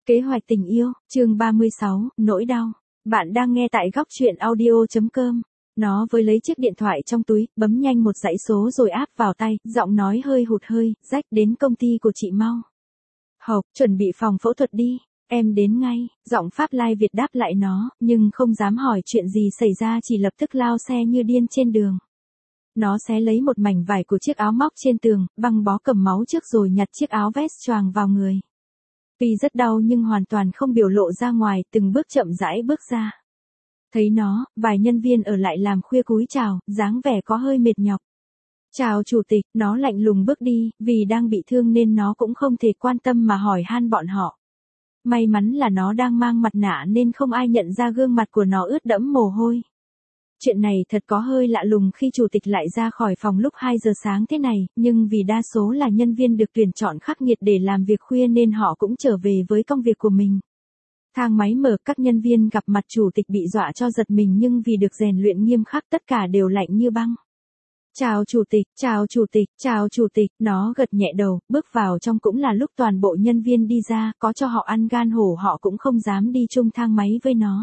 Kế hoạch tình yêu, chương 36, nỗi đau. Bạn đang nghe tại góc truyện audio.com. Nó với lấy chiếc điện thoại trong túi, bấm nhanh một dãy số rồi áp vào tay, giọng nói hơi hụt hơi, Rách đến công ty của chị mau. Hộc, chuẩn bị phòng phẫu thuật đi, em đến ngay, giọng Pháp Lai Việt đáp lại nó, nhưng không dám hỏi chuyện gì xảy ra chỉ lập tức lao xe như điên trên đường. Nó xé lấy một mảnh vải của chiếc áo móc trên tường, băng bó cầm máu trước rồi nhặt chiếc áo vest choàng vào người. Tuy rất đau nhưng hoàn toàn không biểu lộ ra ngoài, từng bước chậm rãi bước ra. Thấy nó, vài nhân viên ở lại làm khuya cúi chào, dáng vẻ có hơi mệt nhọc. Chào chủ tịch, nó lạnh lùng bước đi, vì đang bị thương nên nó cũng không thể quan tâm mà hỏi han bọn họ. May mắn là nó đang mang mặt nạ nên không ai nhận ra gương mặt của nó ướt đẫm mồ hôi. Chuyện này thật có hơi lạ lùng khi chủ tịch lại ra khỏi phòng lúc 2 giờ sáng thế này, nhưng vì đa số là nhân viên được tuyển chọn khắc nghiệt để làm việc khuya nên họ cũng trở về với công việc của mình. Thang máy mở, các nhân viên gặp mặt chủ tịch bị dọa cho giật mình nhưng vì được rèn luyện nghiêm khắc tất cả đều lạnh như băng. Chào chủ tịch, chào chủ tịch, chào chủ tịch, nó gật nhẹ đầu, bước vào trong cũng là lúc toàn bộ nhân viên đi ra, có cho họ ăn gan hổ họ cũng không dám đi chung thang máy với nó.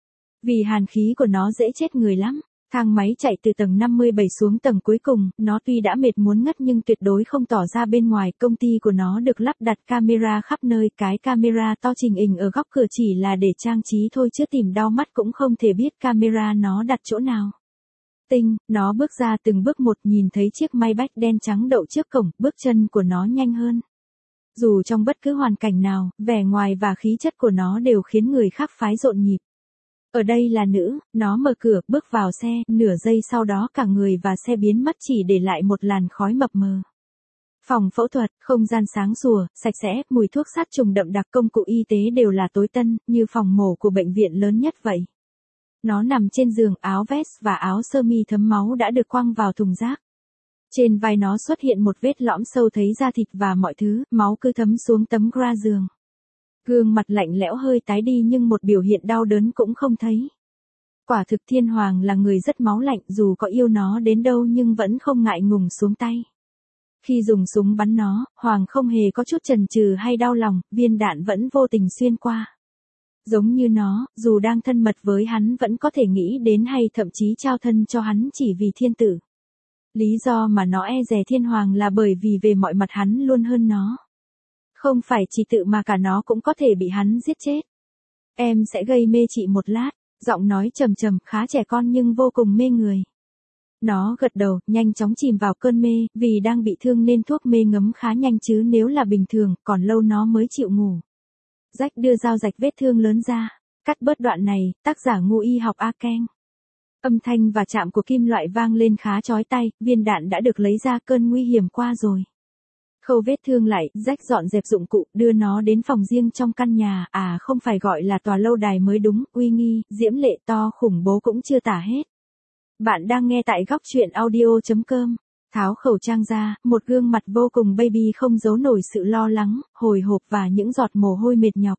Vì hàn khí của nó dễ chết người lắm. Thang máy chạy từ tầng 57 xuống tầng cuối cùng, nó tuy đã mệt muốn ngất nhưng tuyệt đối không tỏ ra bên ngoài. Công ty của nó được lắp đặt camera khắp nơi, cái camera to trình hình ở góc cửa chỉ là để trang trí thôi chứ tìm đau mắt cũng không thể biết camera nó đặt chỗ nào. Tinh, nó bước ra từng bước một, nhìn thấy chiếc Maybach đen trắng đậu trước cổng, bước chân của nó nhanh hơn. Dù trong bất cứ hoàn cảnh nào, vẻ ngoài và khí chất của nó đều khiến người khác phái rộn nhịp. Ở đây là nữ, nó mở cửa, bước vào xe, nửa giây sau đó cả người và xe biến mất chỉ để lại một làn khói mập mờ. Phòng phẫu thuật, không gian sáng sủa, sạch sẽ, mùi thuốc sát trùng đậm đặc, công cụ y tế đều là tối tân, như phòng mổ của bệnh viện lớn nhất vậy. Nó nằm trên giường, áo vest và áo sơ mi thấm máu đã được quăng vào thùng rác. Trên vai nó xuất hiện một vết lõm sâu thấy da thịt và mọi thứ, máu cứ thấm xuống tấm gra giường. Gương mặt lạnh lẽo hơi tái đi nhưng một biểu hiện đau đớn cũng không thấy. Quả thực Thiên Hoàng là người rất máu lạnh, dù có yêu nó đến đâu nhưng vẫn không ngại ngùng xuống tay. Khi dùng súng bắn nó, Hoàng không hề có chút chần chừ hay đau lòng, viên đạn vẫn vô tình xuyên qua. Giống như nó, dù đang thân mật với hắn vẫn có thể nghĩ đến hay thậm chí trao thân cho hắn chỉ vì thiên tử. Lý do mà nó e dè Thiên Hoàng là bởi vì về mọi mặt hắn luôn hơn nó. Không phải chỉ tự mà cả nó cũng có thể bị hắn giết chết. Em sẽ gây mê chị một lát, giọng nói trầm trầm, khá trẻ con nhưng vô cùng mê người. Nó gật đầu, nhanh chóng chìm vào cơn mê, vì đang bị thương nên thuốc mê ngấm khá nhanh chứ nếu là bình thường, còn lâu nó mới chịu ngủ. Rách đưa dao rạch vết thương lớn ra, cắt bớt đoạn này, tác giả Ngu Y học A Keng. Âm thanh và chạm của kim loại vang lên khá chói tai, viên đạn đã được lấy ra, cơn nguy hiểm qua rồi. Khâu vết thương lại, Rách dọn dẹp dụng cụ, đưa nó đến phòng riêng trong căn nhà, không phải gọi là tòa lâu đài mới đúng, uy nghi, diễm lệ, to khủng bố cũng chưa tả hết. Bạn đang nghe tại góc truyện audio.com. Tháo khẩu trang ra, một gương mặt vô cùng baby không giấu nổi sự lo lắng, hồi hộp và những giọt mồ hôi mệt nhọc.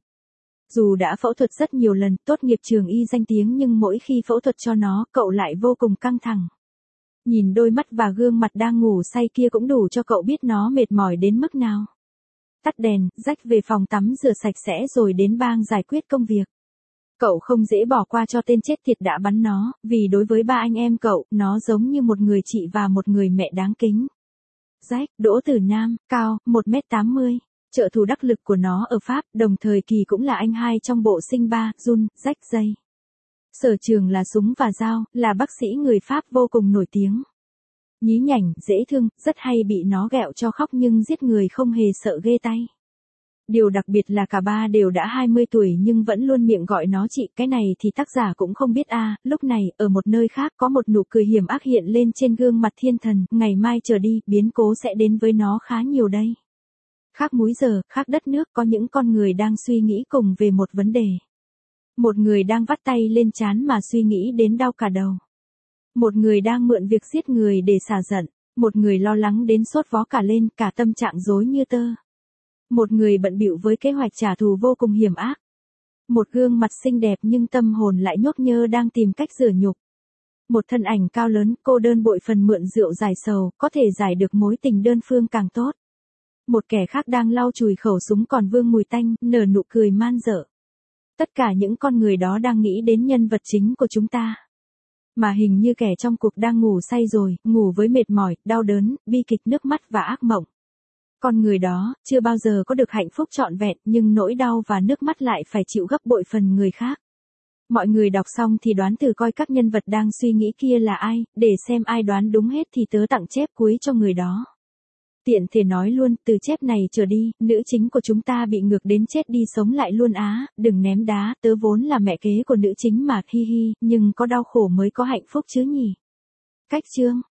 Dù đã phẫu thuật rất nhiều lần, tốt nghiệp trường y danh tiếng nhưng mỗi khi phẫu thuật cho nó, cậu lại vô cùng căng thẳng. Nhìn đôi mắt và gương mặt đang ngủ say kia cũng đủ cho cậu biết nó mệt mỏi đến mức nào. Tắt đèn, Rách về phòng tắm rửa sạch sẽ rồi đến bang giải quyết công việc. Cậu không dễ bỏ qua cho tên chết tiệt đã bắn nó, vì đối với ba anh em cậu, nó giống như một người chị và một người mẹ đáng kính. Rách, Đỗ Tử Nam, cao, 1m80, trợ thủ đắc lực của nó ở Pháp, đồng thời kỳ cũng là anh hai trong bộ sinh ba, Jun, Rách dây. Sở trường là súng và dao, là bác sĩ người Pháp vô cùng nổi tiếng. Nhí nhảnh, dễ thương, rất hay bị nó ghẹo cho khóc nhưng giết người không hề sợ ghê tay. Điều đặc biệt là cả ba đều đã 20 tuổi nhưng vẫn luôn miệng gọi nó chị, cái này thì tác giả cũng không biết lúc này, ở một nơi khác có một nụ cười hiểm ác hiện lên trên gương mặt thiên thần, ngày mai trở đi, biến cố sẽ đến với nó khá nhiều đây. Khác múi giờ, khác đất nước, có những con người đang suy nghĩ cùng về một vấn đề. Một người đang vắt tay lên trán mà suy nghĩ đến đau cả đầu. Một người đang mượn việc giết người để xả giận. Một người lo lắng đến sốt vó cả lên, cả tâm trạng rối như tơ. Một người bận bịu với kế hoạch trả thù vô cùng hiểm ác. Một gương mặt xinh đẹp nhưng tâm hồn lại nhốt nhơ đang tìm cách rửa nhục. Một thân ảnh cao lớn, cô đơn bội phần mượn rượu giải sầu, có thể giải được mối tình đơn phương càng tốt. Một kẻ khác đang lau chùi khẩu súng còn vương mùi tanh, nở nụ cười man dợ. Tất cả những con người đó đang nghĩ đến nhân vật chính của chúng ta. Mà hình như kẻ trong cuộc đang ngủ say rồi, ngủ với mệt mỏi, đau đớn, bi kịch, nước mắt và ác mộng. Con người đó, chưa bao giờ có được hạnh phúc trọn vẹn, nhưng nỗi đau và nước mắt lại phải chịu gấp bội phần người khác. Mọi người đọc xong thì đoán thử coi các nhân vật đang suy nghĩ kia là ai, để xem ai đoán đúng hết thì tớ tặng chép cuối cho người đó. Tiện thể nói luôn, từ chép này trở đi, nữ chính của chúng ta bị ngược đến chết đi sống lại luôn á, đừng ném đá, tớ vốn là mẹ kế của nữ chính mà, hi hi, nhưng có đau khổ mới có hạnh phúc chứ nhỉ. Cách chương